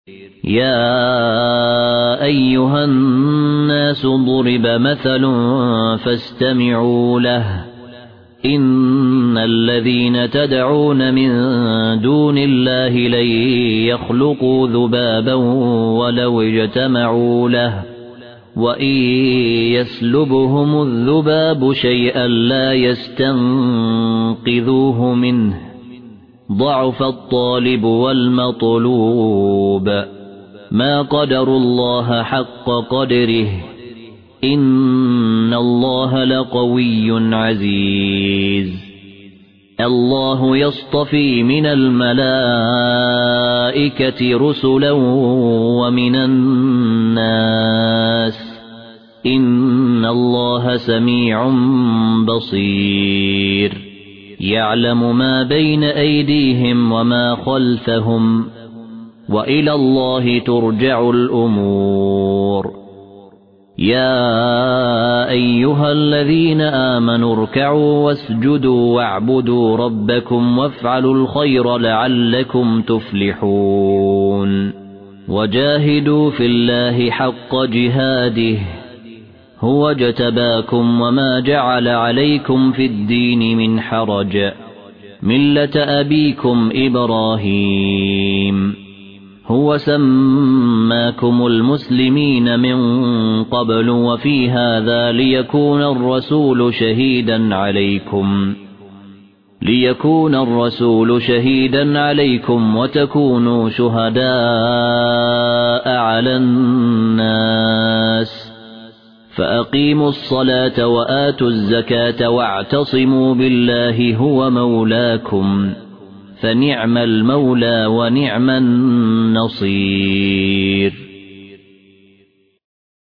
يا أيها الناس ضرب مثل فاستمعوا له إن الذين تدعون من دون الله لن يخلقوا ذبابا ولو اجتمعوا له وإن يسلبهم الذباب شيئا لا يستنقذوه منه ضعف الطالب والمطلوب ما قدروا الله حق قدره إن الله لقوي عزيز الله يصطفي من الملائكة رسلا ومن الناس إن الله سميع بصير يعلم ما بين أيديهم وما خلفهم وإلى الله ترجع الأمور يا أيها الذين آمنوا اركعوا واسجدوا واعبدوا ربكم وافعلوا الخير لعلكم تفلحون وجاهدوا في الله حق جهاده هو اجتباكم وما جعل عليكم في الدين من حرج ملة أبيكم إبراهيم هو سماكم المسلمين من قبل وفي هذا ليكون الرسول شهيدا عليكم وتكونوا شهداء على الناس فأقيموا الصلاة وآتوا الزكاة واعتصموا بالله هو مولاكم فنعم المولى ونعم النصير